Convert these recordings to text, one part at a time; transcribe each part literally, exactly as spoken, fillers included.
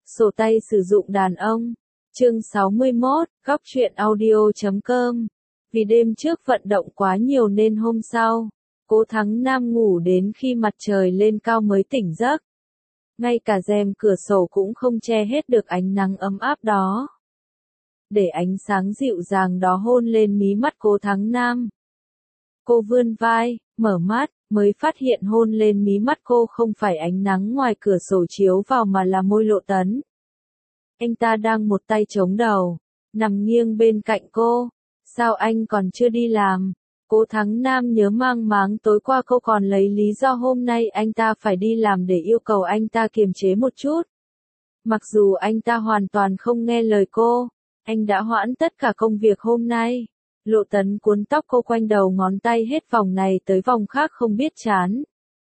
Sổ tay sử dụng đàn ông. Chương sáu mươi mốt, góc truyện audio chấm com. Vì đêm trước vận động quá nhiều nên hôm sau, Cố Thắng Nam ngủ đến khi mặt trời lên cao mới tỉnh giấc. Ngay cả rèm cửa sổ cũng không che hết được ánh nắng ấm áp đó. Để ánh sáng dịu dàng đó hôn lên mí mắt Cố Thắng Nam. Cô vươn vai, mở mắt, mới phát hiện hôn lên mí mắt cô không phải ánh nắng ngoài cửa sổ chiếu vào mà là môi Lộ Tấn. Anh ta đang một tay chống đầu, nằm nghiêng bên cạnh cô. Sao anh còn chưa đi làm? Cố Thắng Nam nhớ mang máng tối qua cô còn lấy lý do hôm nay anh ta phải đi làm để yêu cầu anh ta kiềm chế một chút. Mặc dù anh ta hoàn toàn không nghe lời cô, anh đã hoãn tất cả công việc hôm nay. Lộ Tấn cuốn tóc cô quanh đầu ngón tay hết vòng này tới vòng khác không biết chán.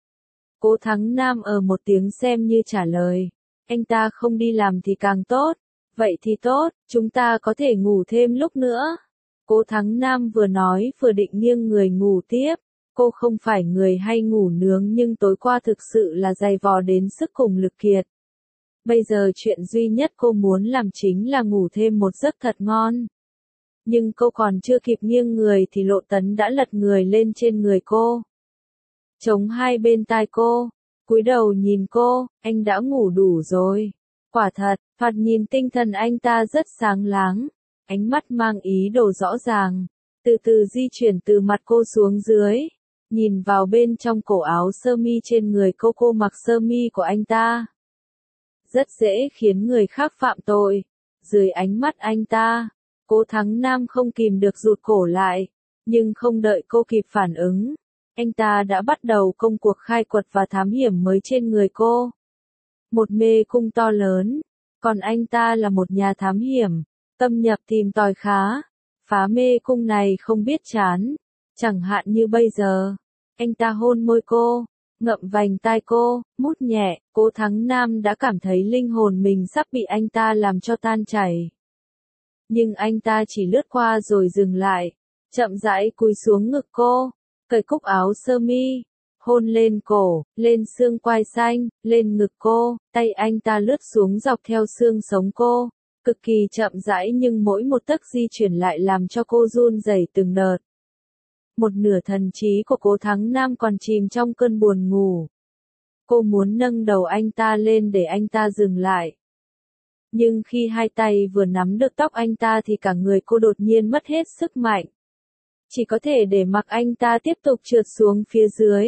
Cố Thắng Nam ở một tiếng xem như trả lời. Anh ta không đi làm thì càng tốt. Vậy thì tốt, chúng ta có thể ngủ thêm lúc nữa. Cố Thắng Nam vừa nói vừa định nghiêng người ngủ tiếp. Cô không phải người hay ngủ nướng nhưng tối qua thực sự là dày vò đến sức cùng lực kiệt. Bây giờ chuyện duy nhất cô muốn làm chính là ngủ thêm một giấc thật ngon. Nhưng cô còn chưa kịp nghiêng người thì Lộ Tấn đã lật người lên trên người cô. Chống hai bên tai cô, cúi đầu nhìn cô, anh đã ngủ đủ rồi. Quả thật, thoạt nhìn tinh thần anh ta rất sáng láng, ánh mắt mang ý đồ rõ ràng, từ từ di chuyển từ mặt cô xuống dưới, nhìn vào bên trong cổ áo sơ mi trên người cô. Cô mặc sơ mi của anh ta. Rất dễ khiến người khác phạm tội. Dưới ánh mắt anh ta, Cố Thắng Nam không kìm được rụt cổ lại, nhưng không đợi cô kịp phản ứng, anh ta đã bắt đầu công cuộc khai quật và thám hiểm mới trên người cô. Một mê cung to lớn, còn anh ta là một nhà thám hiểm, tâm nhập tìm tòi khá, phá mê cung này không biết chán. Chẳng hạn như bây giờ, anh ta hôn môi cô, ngậm vành tai cô, mút nhẹ. Cố Thắng Nam đã cảm thấy linh hồn mình sắp bị anh ta làm cho tan chảy. Nhưng anh ta chỉ lướt qua rồi dừng lại, chậm rãi cúi xuống ngực cô, cởi cúc áo sơ mi, hôn lên cổ, lên xương quai xanh, lên ngực cô. Tay anh ta lướt xuống dọc theo xương sống cô, cực kỳ chậm rãi nhưng mỗi một tấc di chuyển lại làm cho cô run rẩy từng đợt. Một nửa thần trí của Cố Thắng Nam còn chìm trong cơn buồn ngủ. Cô muốn nâng đầu anh ta lên để anh ta dừng lại. Nhưng khi hai tay vừa nắm được tóc anh ta thì cả người cô đột nhiên mất hết sức mạnh. Chỉ có thể để mặc anh ta tiếp tục trượt xuống phía dưới.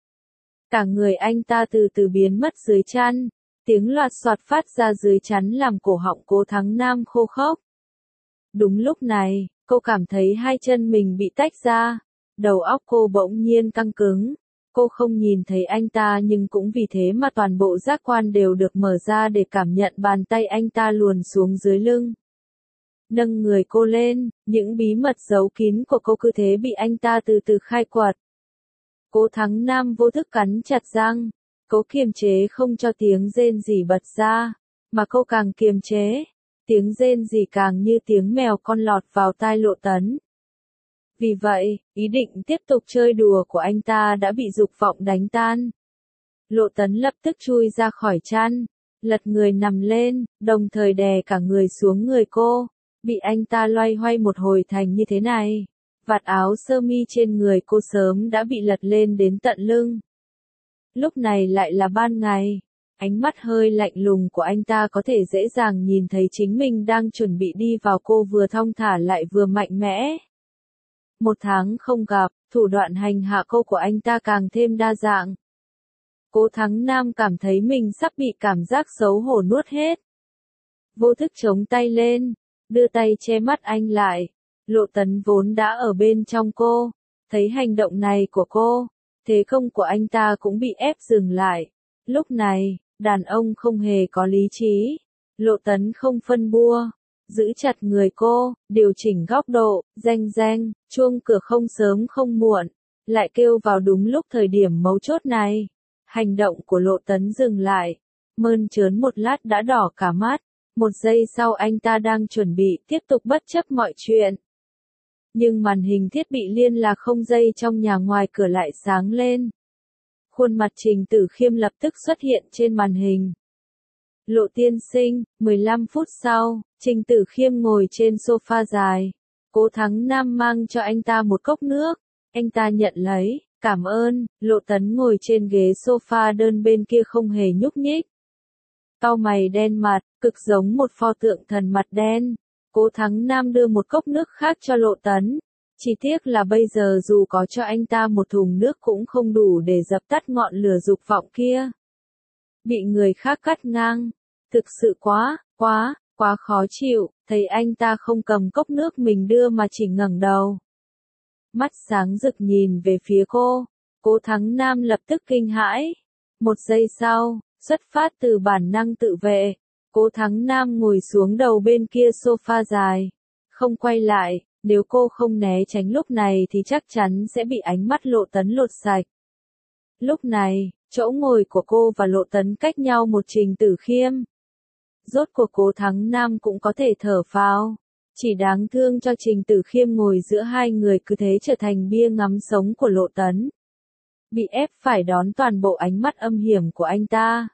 Cả người anh ta từ từ biến mất dưới chăn, tiếng loạt soạt phát ra dưới chắn làm cổ họng Cố Thắng Nam khô khốc. Đúng lúc này, cô cảm thấy hai chân mình bị tách ra, đầu óc cô bỗng nhiên căng cứng. Cô không nhìn thấy anh ta nhưng cũng vì thế mà toàn bộ giác quan đều được mở ra để cảm nhận bàn tay anh ta luồn xuống dưới lưng. Nâng người cô lên, những bí mật giấu kín của cô cứ thế bị anh ta từ từ khai quật. Cố Thắng Nam vô thức cắn chặt răng, cố kiềm chế không cho tiếng rên rỉ bật ra, mà cô càng kiềm chế, tiếng rên rỉ càng như tiếng mèo con lọt vào tai Lộ Tấn. Vì vậy, ý định tiếp tục chơi đùa của anh ta đã bị dục vọng đánh tan. Lộ Tấn lập tức chui ra khỏi chăn, lật người nằm lên, đồng thời đè cả người xuống người cô. Bị anh ta loay hoay một hồi thành như thế này, vạt áo sơ mi trên người cô sớm đã bị lật lên đến tận lưng. Lúc này lại là ban ngày, ánh mắt hơi lạnh lùng của anh ta có thể dễ dàng nhìn thấy chính mình đang chuẩn bị đi vào cô, vừa thong thả lại vừa mạnh mẽ. Một tháng không gặp, thủ đoạn hành hạ cô của anh ta càng thêm đa dạng. Cố Thắng Nam cảm thấy mình sắp bị cảm giác xấu hổ nuốt hết. Vô thức chống tay lên, đưa tay che mắt anh lại. Lộ Tấn vốn đã ở bên trong cô, thấy hành động này của cô, thế công của anh ta cũng bị ép dừng lại. Lúc này, đàn ông không hề có lý trí. Lộ Tấn không phân bua, giữ chặt người cô, điều chỉnh góc độ, reng reng, chuông cửa không sớm không muộn, lại kêu vào đúng lúc thời điểm mấu chốt này. Hành động của Lộ Tấn dừng lại, mơn trớn một lát đã đỏ cả mắt, một giây sau anh ta đang chuẩn bị tiếp tục bất chấp mọi chuyện. Nhưng màn hình thiết bị liên lạc không dây trong nhà ngoài cửa lại sáng lên. Khuôn mặt Trình Tử Khiêm lập tức xuất hiện trên màn hình. Lộ tiên sinh. mười lăm phút sau, Trình Tử Khiêm ngồi trên sofa dài. Cố Thắng Nam mang cho anh ta một cốc nước. Anh ta nhận lấy, cảm ơn. Lộ Tấn ngồi trên ghế sofa đơn bên kia không hề nhúc nhích. Cau mày đen mặt, cực giống một pho tượng thần mặt đen. Cố Thắng Nam đưa một cốc nước khác cho Lộ Tấn. Chỉ tiếc là bây giờ dù có cho anh ta một thùng nước cũng không đủ để dập tắt ngọn lửa dục vọng kia. Bị người khác cắt ngang. Thực sự quá, quá, quá khó chịu, thấy anh ta không cầm cốc nước mình đưa mà chỉ ngẩng đầu. Mắt sáng rực nhìn về phía cô. Cố Thắng Nam lập tức kinh hãi. Một giây sau, xuất phát từ bản năng tự vệ, Cố Thắng Nam ngồi xuống đầu bên kia sofa dài. Không quay lại, nếu cô không né tránh lúc này thì chắc chắn sẽ bị ánh mắt Lộ Tấn lột sạch. Lúc này, chỗ ngồi của cô và Lộ Tấn cách nhau một Trình Tử Khiêm. Rốt cuộc Cố Thắng Nam cũng có thể thở phào. Chỉ đáng thương cho Trình Tử Khiêm ngồi giữa hai người cứ thế trở thành bia ngắm sống của Lộ Tấn. Bị ép phải đón toàn bộ ánh mắt âm hiểm của anh ta.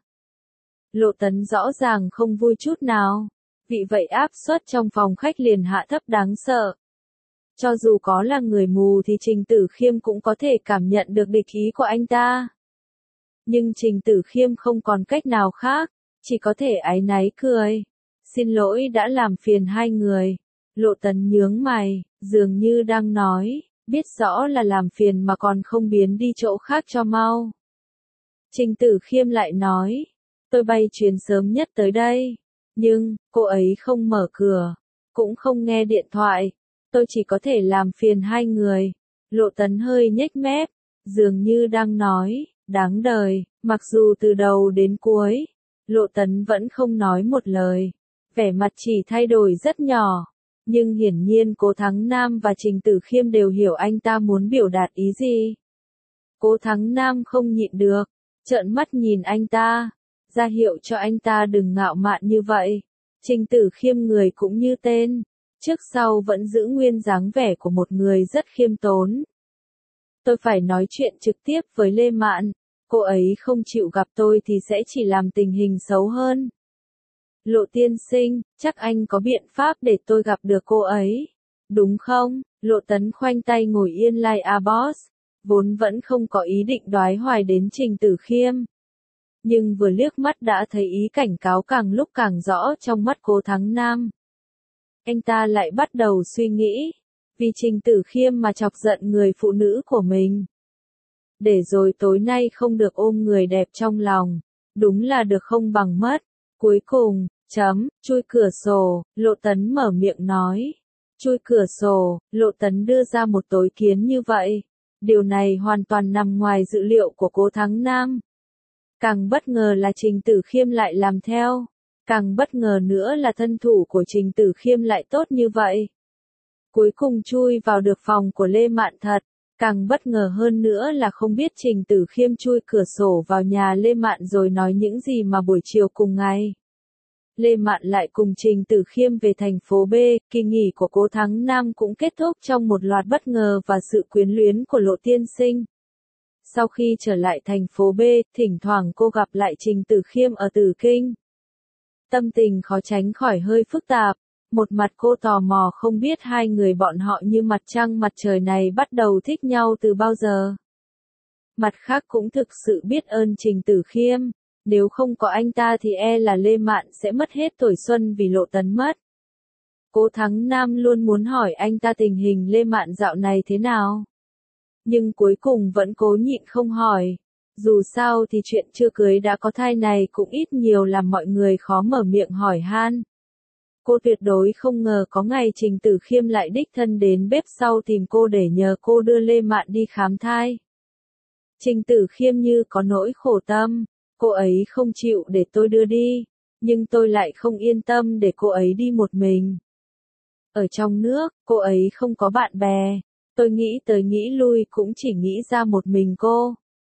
Lộ Tấn rõ ràng không vui chút nào. Vì vậy áp suất trong phòng khách liền hạ thấp đáng sợ. Cho dù có là người mù thì Trình Tử Khiêm cũng có thể cảm nhận được địch ý của anh ta. Nhưng Trình Tử Khiêm không còn cách nào khác, chỉ có thể áy náy cười. Xin lỗi đã làm phiền hai người. Lộ Tấn nhướng mày, dường như đang nói, biết rõ là làm phiền mà còn không biến đi chỗ khác cho mau. Trình Tử Khiêm lại nói, tôi bay chuyến sớm nhất tới đây. Nhưng, cô ấy không mở cửa, cũng không nghe điện thoại. Tôi chỉ có thể làm phiền hai người. Lộ Tấn hơi nhếch mép, dường như đang nói, đáng đời, mặc dù từ đầu đến cuối, Lộ Tấn vẫn không nói một lời. Vẻ mặt chỉ thay đổi rất nhỏ. Nhưng hiển nhiên Cố Thắng Nam và Trình Tử Khiêm đều hiểu anh ta muốn biểu đạt ý gì. Cố Thắng Nam không nhịn được, trợn mắt nhìn anh ta, ra hiệu cho anh ta đừng ngạo mạn như vậy. Trình Tử Khiêm người cũng như tên, trước sau vẫn giữ nguyên dáng vẻ của một người rất khiêm tốn. Tôi phải nói chuyện trực tiếp với Lê Mạn, cô ấy không chịu gặp tôi thì sẽ chỉ làm tình hình xấu hơn. Lộ tiên sinh, chắc anh có biện pháp để tôi gặp được cô ấy, đúng không? Lộ Tấn khoanh tay ngồi yên like a boss, vốn vẫn không có ý định đoái hoài đến Trình Tử Khiêm. Nhưng vừa liếc mắt đã thấy ý cảnh cáo càng lúc càng rõ trong mắt Cố Thắng Nam. Anh ta lại bắt đầu suy nghĩ, vì Trình Tử Khiêm mà chọc giận người phụ nữ của mình. Để rồi tối nay không được ôm người đẹp trong lòng, đúng là được không bằng mất. Cuối cùng, chấm, chui cửa sổ, Lộ Tấn mở miệng nói. Chui cửa sổ, Lộ Tấn đưa ra một tối kiến như vậy. Điều này hoàn toàn nằm ngoài dự liệu của Cố Thắng Nam. Càng bất ngờ là Trình Tử Khiêm lại làm theo. Càng bất ngờ nữa là thân thủ của Trình Tử Khiêm lại tốt như vậy. Cuối cùng chui vào được phòng của Lê Mạn thật. Càng bất ngờ hơn nữa là không biết Trình Tử Khiêm chui cửa sổ vào nhà Lê Mạn rồi nói những gì mà buổi chiều cùng ngày. Lê Mạn lại cùng Trình Tử Khiêm về thành phố B, kỳ nghỉ của Cố Thắng Nam cũng kết thúc trong một loạt bất ngờ và sự quyến luyến của Lộ tiên sinh. Sau khi trở lại thành phố B, thỉnh thoảng cô gặp lại Trình Tử Khiêm ở Tử Kinh. Tâm tình khó tránh khỏi hơi phức tạp. Một mặt cô tò mò không biết hai người bọn họ như mặt trăng mặt trời này bắt đầu thích nhau từ bao giờ. Mặt khác cũng thực sự biết ơn Trình Tử Khiêm. Nếu không có anh ta thì e là Lê Mạn sẽ mất hết tuổi xuân vì Lộ Tấn mất. Cố Thắng Nam luôn muốn hỏi anh ta tình hình Lê Mạn dạo này thế nào. Nhưng cuối cùng vẫn cố nhịn không hỏi. Dù sao thì chuyện chưa cưới đã có thai này cũng ít nhiều làm mọi người khó mở miệng hỏi han. Cô tuyệt đối không ngờ có ngày Trình Tử Khiêm lại đích thân đến bếp sau tìm cô để nhờ cô đưa Lê Mạn đi khám thai. Trình Tử Khiêm như có nỗi khổ tâm, cô ấy không chịu để tôi đưa đi, nhưng tôi lại không yên tâm để cô ấy đi một mình. Ở trong nước, cô ấy không có bạn bè, tôi nghĩ tới nghĩ lui cũng chỉ nghĩ ra một mình cô.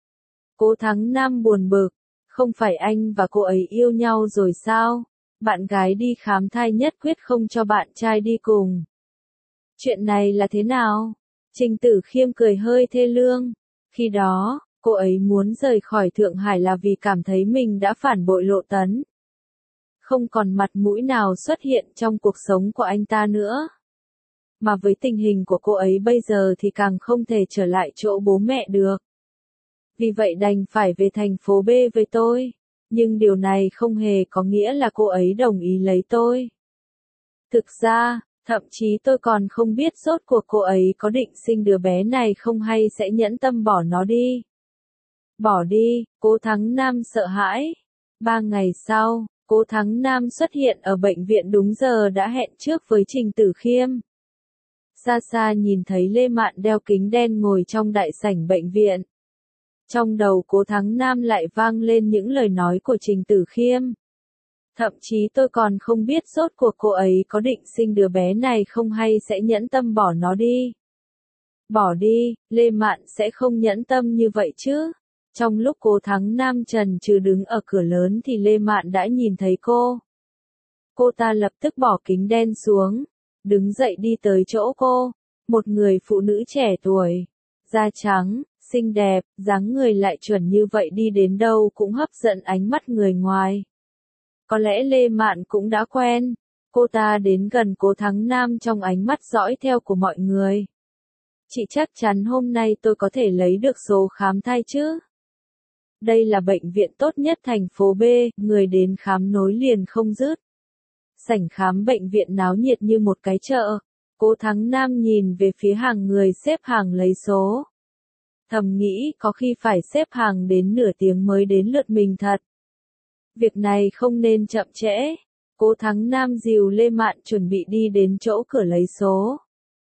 Cố Thắng Nam buồn bực, không phải anh và cô ấy yêu nhau rồi sao? Bạn gái đi khám thai nhất quyết không cho bạn trai đi cùng. Chuyện này là thế nào? Trình Tử Khiêm cười hơi thê lương. Khi đó, cô ấy muốn rời khỏi Thượng Hải là vì cảm thấy mình đã phản bội Lộ Tấn. không còn mặt mũi nào xuất hiện trong cuộc sống của anh ta nữa. Mà với tình hình của cô ấy bây giờ thì càng không thể trở lại chỗ bố mẹ được. Vì vậy đành phải về thành phố B với tôi. Nhưng điều này không hề có nghĩa là cô ấy đồng ý lấy tôi. Thực ra, thậm chí tôi còn không biết rốt cuộc cô ấy có định sinh đứa bé này không hay sẽ nhẫn tâm bỏ nó đi. Bỏ đi, Cố Thắng Nam sợ hãi. Ba ngày sau, Cố Thắng Nam xuất hiện ở bệnh viện đúng giờ đã hẹn trước với Trình Tử Khiêm. Xa xa nhìn thấy Lê Mạn đeo kính đen ngồi trong đại sảnh bệnh viện. Trong đầu Cố Thắng Nam lại vang lên những lời nói của Trình Tử Khiêm. Thậm chí tôi còn không biết rốt cuộc cô ấy có định sinh đứa bé này không hay sẽ nhẫn tâm bỏ nó đi. Bỏ đi, Lê Mạn sẽ không nhẫn tâm như vậy chứ. Trong lúc Cố Thắng Nam trần trừ đứng ở cửa lớn thì Lê Mạn đã nhìn thấy cô. Cô ta lập tức bỏ kính đen xuống, đứng dậy đi tới chỗ cô. Một người phụ nữ trẻ tuổi, da trắng, xinh đẹp, dáng người lại chuẩn như vậy đi đến đâu cũng hấp dẫn ánh mắt người ngoài. Có lẽ Lê Mạn cũng đã quen. Cô ta đến gần Cố Thắng Nam trong ánh mắt dõi theo của mọi người. Chị chắc chắn hôm nay tôi có thể lấy được số khám thai chứ? Đây là bệnh viện tốt nhất thành phố B, người đến khám nối liền không dứt. Sảnh khám bệnh viện náo nhiệt như một cái chợ. Cố Thắng Nam nhìn về phía hàng người xếp hàng lấy số. Thầm nghĩ có khi phải xếp hàng đến nửa tiếng mới đến lượt mình thật. Việc này không nên chậm trễ. Cố Thắng Nam dìu Lê Mạn chuẩn bị đi đến chỗ cửa lấy số.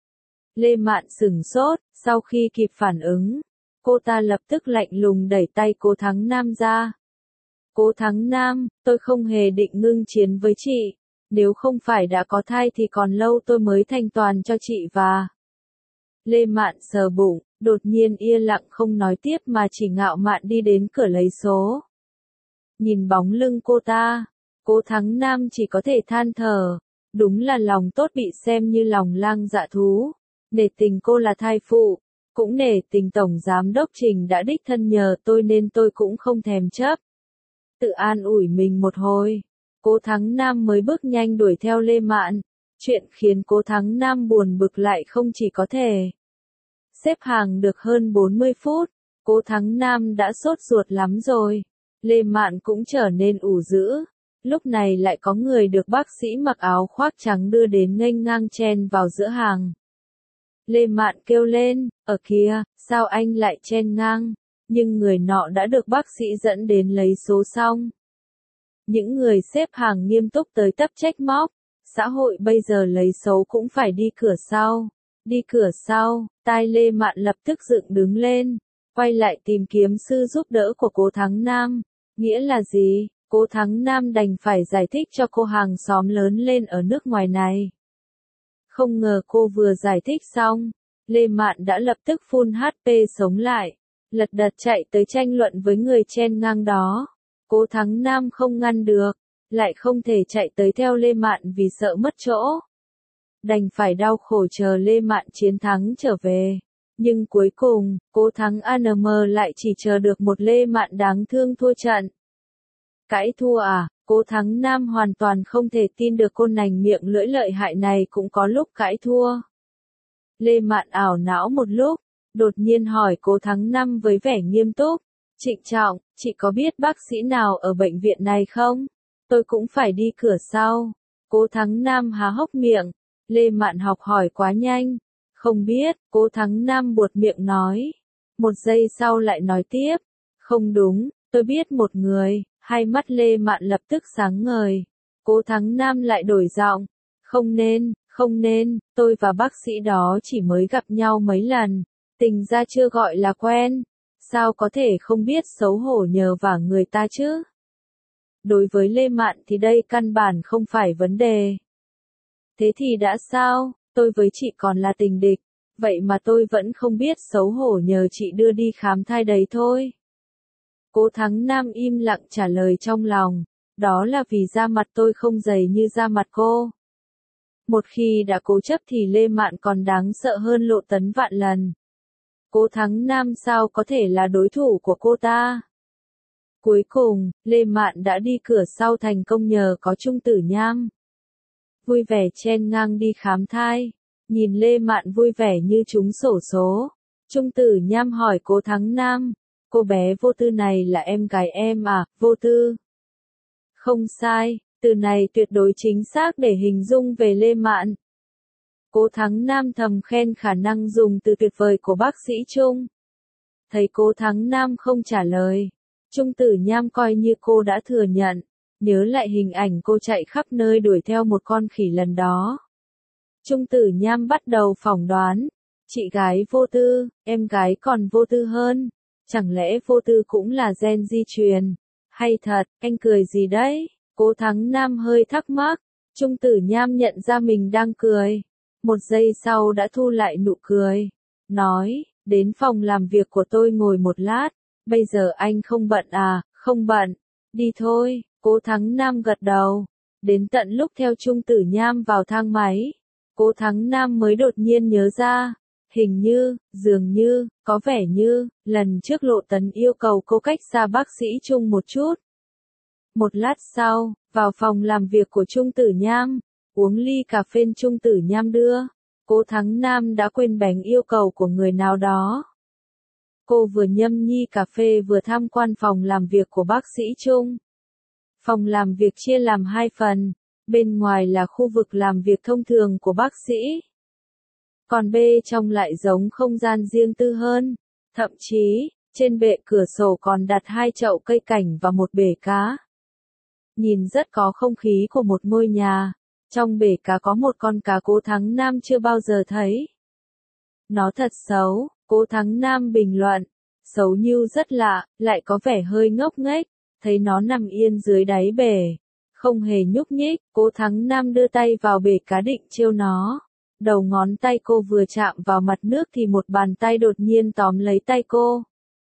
Lê Mạn sửng sốt, sau khi kịp phản ứng, cô ta lập tức lạnh lùng đẩy tay Cố Thắng Nam ra. Cố Thắng Nam, tôi không hề định ngưng chiến với chị. Nếu không phải đã có thai thì còn lâu tôi mới thanh toàn cho chị và... Lê Mạn sờ bụng, đột nhiên yên lặng không nói tiếp mà chỉ ngạo mạn đi đến cửa lấy số. Nhìn bóng lưng cô ta, Cố Thắng Nam chỉ có thể than thở. Đúng là lòng tốt bị xem như lòng lang dạ thú. Nể tình cô là thai phụ, cũng nể tình Tổng Giám đốc Trình đã đích thân nhờ tôi nên tôi cũng không thèm chấp. Tự an ủi mình một hồi, Cố Thắng Nam mới bước nhanh đuổi theo Lê Mạn. Chuyện khiến Cố Thắng Nam buồn bực lại không chỉ có thể. Xếp hàng được hơn bốn mươi phút, Cố Thắng Nam đã sốt ruột lắm rồi. Lê Mạn cũng trở nên ủ rũ. Lúc này lại có người được bác sĩ mặc áo khoác trắng đưa đến nghênh ngang chen vào giữa hàng. Lê Mạn kêu lên, ở kia, sao anh lại chen ngang? Nhưng người nọ đã được bác sĩ dẫn đến lấy số xong. Những người xếp hàng nghiêm túc tới tấp trách móc. Xã hội bây giờ lấy số cũng phải đi cửa sau. Đi cửa sau, tai Lê Mạn lập tức dựng đứng lên. Quay lại tìm kiếm sư giúp đỡ của Cố Thắng Nam. Nghĩa là gì? Cố Thắng Nam đành phải giải thích cho cô hàng xóm lớn lên ở nước ngoài này. Không ngờ cô vừa giải thích xong, Lê Mạn đã lập tức phun hát pê sống lại, lật đật chạy tới tranh luận với người chen ngang đó. Cố Thắng Nam không ngăn được, lại không thể chạy tới theo Lê Mạn vì sợ mất chỗ. Đành phải đau khổ chờ Lê Mạn chiến thắng trở về. Nhưng cuối cùng, Cố Thắng Nam lại chỉ chờ được một Lê Mạn đáng thương thua trận. Cãi thua à? Cố Thắng Nam hoàn toàn không thể tin được cô nành miệng lưỡi lợi hại này cũng có lúc cãi thua. Lê Mạn ảo não một lúc, đột nhiên hỏi Cố Thắng Nam với vẻ nghiêm túc. Trịnh trọng, chị có biết bác sĩ nào ở bệnh viện này không? Tôi cũng phải đi cửa sau. Cố Thắng Nam há hốc miệng. Lê Mạn học hỏi quá nhanh. Không biết, Cố Thắng Nam buột miệng nói. Một giây sau lại nói tiếp. Không đúng, tôi biết một người. Hai mắt Lê Mạn lập tức sáng ngời. Cố Thắng Nam lại đổi giọng. Không nên, không nên, tôi và bác sĩ đó chỉ mới gặp nhau mấy lần. Tình ra chưa gọi là quen. Sao có thể không biết xấu hổ nhờ vả người ta chứ? Đối với Lê Mạn thì đây căn bản không phải vấn đề. Thế thì đã sao, tôi với chị còn là tình địch. Vậy mà tôi vẫn không biết xấu hổ nhờ chị đưa đi khám thai đấy thôi. Cố Thắng Nam im lặng trả lời trong lòng, đó là vì da mặt tôi không dày như da mặt cô. Một khi đã cố chấp thì Lê Mạn còn đáng sợ hơn Lộ Tấn vạn lần. Cố Thắng Nam sao có thể là đối thủ của cô ta? Cuối cùng, Lê Mạn đã đi cửa sau thành công nhờ có Trung Tử Nham. Vui vẻ chen ngang đi khám thai. Nhìn Lê Mạn vui vẻ như trúng xổ số. Trung Tử Nham hỏi Cố Thắng Nam. Cô bé Vô Tư này là em gái em à, Vô Tư? Không sai, từ này tuyệt đối chính xác để hình dung về Lê Mạn. Cố Thắng Nam thầm khen khả năng dùng từ tuyệt vời của bác sĩ Trung. Thấy Cố Thắng Nam không trả lời. Trung Tử Nham coi như cô đã thừa nhận. Nhớ lại hình ảnh cô chạy khắp nơi đuổi theo một con khỉ lần đó. Trung Tử Nham bắt đầu phỏng đoán. Chị gái Vô Tư, em gái còn vô tư hơn. Chẳng lẽ Vô Tư cũng là gen di truyền? Hay thật, anh cười gì đấy? Cố Thắng Nam hơi thắc mắc. Trung Tử Nham nhận ra mình đang cười. Một giây sau đã thu lại nụ cười. Nói, đến phòng làm việc của tôi ngồi một lát. Bây giờ anh không bận à? Không bận. Đi thôi. Cố Thắng Nam gật đầu. Đến tận lúc theo Trung Tử Nham vào thang máy. Cố Thắng Nam mới đột nhiên nhớ ra. Hình như, dường như, có vẻ như, lần trước Lộ Tấn yêu cầu cô cách xa bác sĩ Trung một chút. Một lát sau, vào phòng làm việc của Trung Tử Nham, uống ly cà phê Trung Tử Nham đưa. Cố Thắng Nam đã quên bén yêu cầu của người nào đó. Cô vừa nhâm nhi cà phê vừa tham quan phòng làm việc của bác sĩ Trung. Phòng làm việc chia làm hai phần, bên ngoài là khu vực làm việc thông thường của bác sĩ. Còn bên trong lại giống không gian riêng tư hơn. Thậm chí, trên bệ cửa sổ còn đặt hai chậu cây cảnh và một bể cá. Nhìn rất có không khí của một ngôi nhà. Trong bể cá có một con cá Cố Thắng Nam chưa bao giờ thấy. Nó thật xấu, Cố Thắng Nam bình luận. Xấu như rất lạ, lại có vẻ hơi ngốc nghếch. Thấy nó nằm yên dưới đáy bể. Không hề nhúc nhích, Cố Thắng Nam đưa tay vào bể cá định trêu nó. Đầu ngón tay cô vừa chạm vào mặt nước thì một bàn tay đột nhiên tóm lấy tay cô.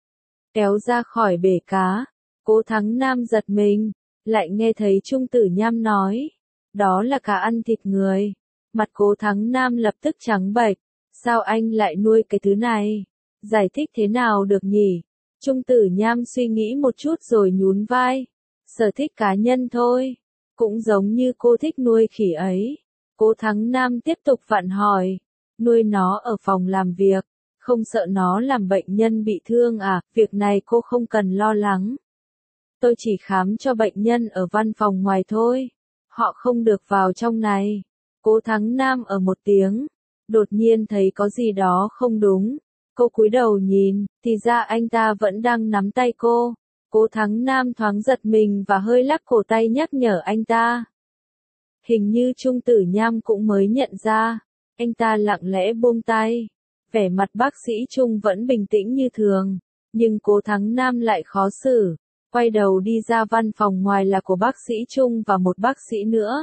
Kéo ra khỏi bể cá. Cố Thắng Nam giật mình. Lại nghe thấy Trung Tử Nham nói. Đó là cá ăn thịt người. Mặt Cố Thắng Nam lập tức trắng bệch. Sao anh lại nuôi cái thứ này? Giải thích thế nào được nhỉ? Trung Tử Nham suy nghĩ một chút rồi nhún vai. Sở thích cá nhân thôi. Cũng giống như cô thích nuôi khỉ ấy. Cố Thắng Nam tiếp tục vặn hỏi. Nuôi nó ở phòng làm việc. Không sợ nó làm bệnh nhân bị thương à? Việc này cô không cần lo lắng. Tôi chỉ khám cho bệnh nhân ở văn phòng ngoài thôi. Họ không được vào trong này. Cố Thắng Nam ở một tiếng. Đột nhiên thấy có gì đó không đúng. Cô cúi đầu nhìn, thì ra anh ta vẫn đang nắm tay cô. Cố Thắng Nam thoáng giật mình và hơi lắc cổ tay nhắc nhở anh ta. Hình như Trung Tử Nham cũng mới nhận ra. Anh ta lặng lẽ buông tay. Vẻ mặt bác sĩ Trung vẫn bình tĩnh như thường. Nhưng Cố Thắng Nam lại khó xử. Quay đầu đi ra văn phòng ngoài là của bác sĩ Trung và một bác sĩ nữa.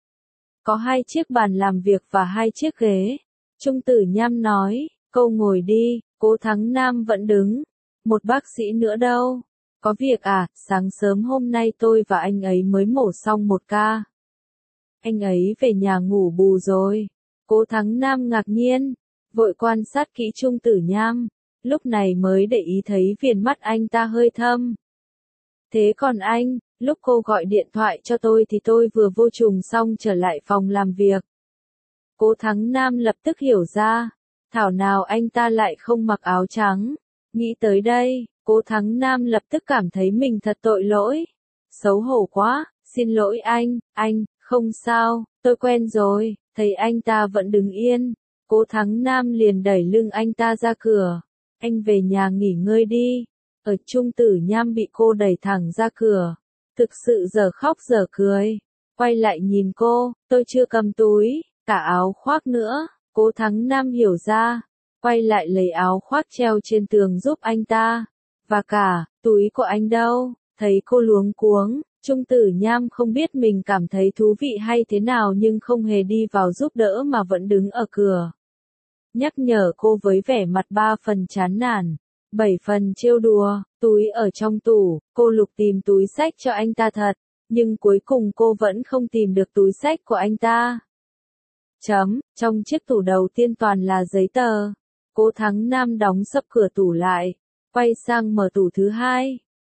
Có hai chiếc bàn làm việc và hai chiếc ghế. Trung Tử Nham nói, cô ngồi đi. Cố Thắng Nam vẫn đứng. Một bác sĩ nữa đâu? Có việc à? Sáng sớm hôm nay tôi và anh ấy mới mổ xong một ca. Anh ấy về nhà ngủ bù rồi. Cố Thắng Nam ngạc nhiên. Vội quan sát kỹ Trung Tử Nham. Lúc này mới để ý thấy viền mắt anh ta hơi thâm. Thế còn anh, lúc cô gọi điện thoại cho tôi thì tôi vừa vô trùng xong trở lại phòng làm việc. Cố Thắng Nam lập tức hiểu ra. Thảo nào anh ta lại không mặc áo trắng. Nghĩ tới đây, Cố Thắng Nam lập tức cảm thấy mình thật tội lỗi. Xấu hổ quá, xin lỗi anh, anh, không sao, tôi quen rồi. Thấy anh ta vẫn đứng yên. Cố Thắng Nam liền đẩy lưng anh ta ra cửa. Anh về nhà nghỉ ngơi đi. Ở Trung Tử Nham bị cô đẩy thẳng ra cửa. Thực sự giờ khóc giờ cười. Quay lại nhìn cô, tôi chưa cầm túi, cả áo khoác nữa. Cố Thắng Nam hiểu ra. Quay lại lấy áo khoác treo trên tường giúp anh ta. Và cả, túi của anh đâu? Thấy cô luống cuống. Trung Tử Nham không biết mình cảm thấy thú vị hay thế nào nhưng không hề đi vào giúp đỡ mà vẫn đứng ở cửa. Nhắc nhở cô với vẻ mặt ba phần chán nản, bảy phần trêu đùa, túi ở trong tủ, cô lục tìm túi xách cho anh ta thật, nhưng cuối cùng cô vẫn không tìm được túi xách của anh ta. Chấm, trong chiếc tủ đầu tiên toàn là giấy tờ. Cố Thắng Nam đóng sập cửa tủ lại, quay sang mở tủ thứ hai.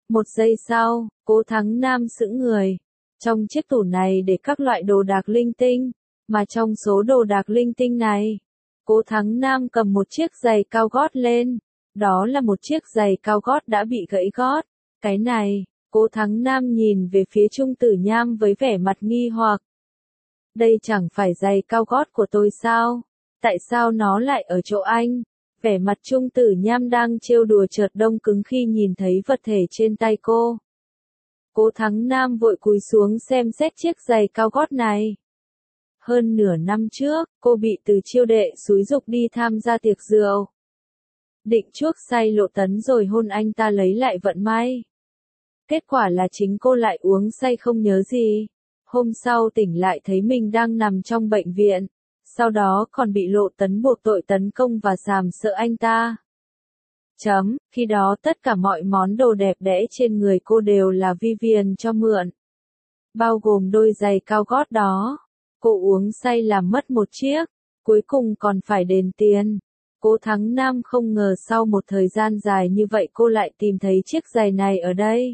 Một giây sau, Cố Thắng Nam sững người. Trong chiếc tủ này để các loại đồ đạc linh tinh, mà trong số đồ đạc linh tinh này, Cố Thắng Nam cầm một chiếc giày cao gót lên. Đó là một chiếc giày cao gót đã bị gãy gót. Cái này, Cố Thắng Nam nhìn về phía Trung Tử Nham với vẻ mặt nghi hoặc. Đây chẳng phải giày cao gót của tôi sao? Tại sao nó lại ở chỗ anh? Vẻ mặt Trung Tử Nham đang trêu đùa chợt đông cứng khi nhìn thấy vật thể trên tay cô. Cố Thắng Nam vội cúi xuống xem xét chiếc giày cao gót này. Hơn nửa năm trước, cô bị từ chiêu đệ xúi giục đi tham gia tiệc rượu. Định chuốc say Lộ Tấn rồi hôn anh ta lấy lại vận may. Kết quả là chính cô lại uống say không nhớ gì. Hôm sau tỉnh lại thấy mình đang nằm trong bệnh viện. Sau đó còn bị Lộ Tấn buộc tội tấn công và sàm sợ anh ta. Chấm, khi đó tất cả mọi món đồ đẹp đẽ trên người cô đều là Vivian cho mượn. Bao gồm đôi giày cao gót đó. Cô uống say làm mất một chiếc, cuối cùng còn phải đền tiền. Cố Thắng Nam không ngờ sau một thời gian dài như vậy cô lại tìm thấy chiếc giày này ở đây.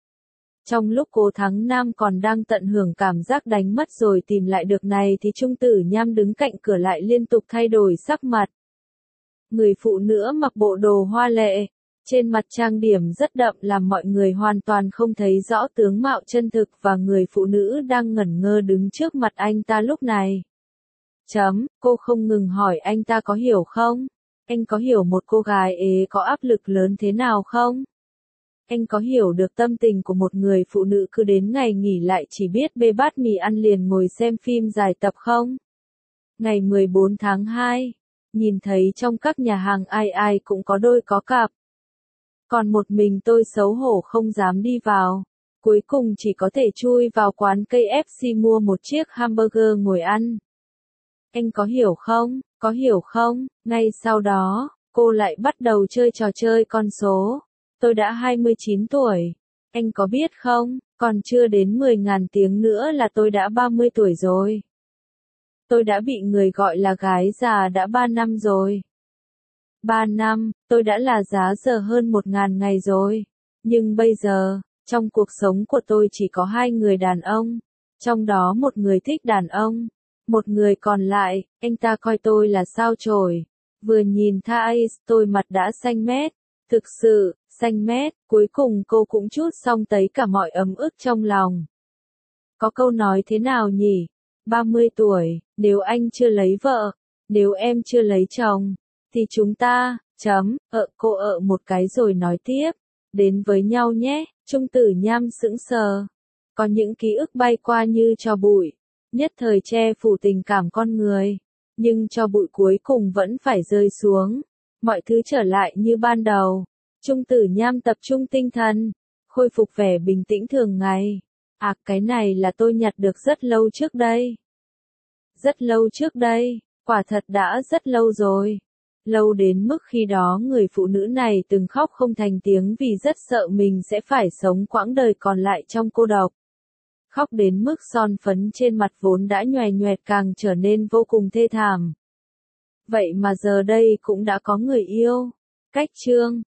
Trong lúc Cố Thắng Nam còn đang tận hưởng cảm giác đánh mất rồi tìm lại được này thì Trung Tử Nham đứng cạnh cửa lại liên tục thay đổi sắc mặt. Người phụ nữ mặc bộ đồ hoa lệ, trên mặt trang điểm rất đậm làm mọi người hoàn toàn không thấy rõ tướng mạo chân thực và người phụ nữ đang ngẩn ngơ đứng trước mặt anh ta lúc này. Chấm, cô không ngừng hỏi anh ta có hiểu không? Anh có hiểu một cô gái ế có áp lực lớn thế nào không? Anh có hiểu được tâm tình của một người phụ nữ cứ đến ngày nghỉ lại chỉ biết bê bát mì ăn liền ngồi xem phim dài tập không? Ngày mười bốn tháng hai, nhìn thấy trong các nhà hàng ai ai cũng có đôi có cặp. Còn một mình tôi xấu hổ không dám đi vào. Cuối cùng chỉ có thể chui vào quán ca ép xê mua một chiếc hamburger ngồi ăn. Anh có hiểu không? Có hiểu không? Ngay sau đó, cô lại bắt đầu chơi trò chơi con số. Tôi đã hai mươi chín tuổi. Anh có biết không? Còn chưa đến mười nghìn tiếng nữa là tôi đã ba mươi tuổi rồi. Tôi đã bị người gọi là gái già đã ba năm rồi. ba năm, tôi đã là giá giờ hơn một nghìn ngày rồi. Nhưng bây giờ, trong cuộc sống của tôi chỉ có hai người đàn ông. Trong đó một người thích đàn ông. Một người còn lại, anh ta coi tôi là sao chổi. Vừa nhìn Thais, tôi mặt đã xanh mét. Thực sự, xanh mét, cuối cùng cô cũng trút xong tấy cả mọi ấm ức trong lòng. Có câu nói thế nào nhỉ? ba mươi tuổi, nếu anh chưa lấy vợ, nếu em chưa lấy chồng, thì chúng ta, chấm, ợ cô ợ một cái rồi nói tiếp. Đến với nhau nhé, Trung Tử Nham sững sờ. Có những ký ức bay qua như tro bụi, nhất thời che phủ tình cảm con người. Nhưng tro bụi cuối cùng vẫn phải rơi xuống. Mọi thứ trở lại như ban đầu. Trung Tử Nham tập trung tinh thần, khôi phục vẻ bình tĩnh thường ngày. À, cái này là tôi nhặt được rất lâu trước đây. Rất lâu trước đây, quả thật đã rất lâu rồi. Lâu đến mức khi đó người phụ nữ này từng khóc không thành tiếng vì rất sợ mình sẽ phải sống quãng đời còn lại trong cô độc. Khóc đến mức son phấn trên mặt vốn đã nhòe nhoẹt càng trở nên vô cùng thê thảm. Vậy mà giờ đây cũng đã có người yêu. Cách chương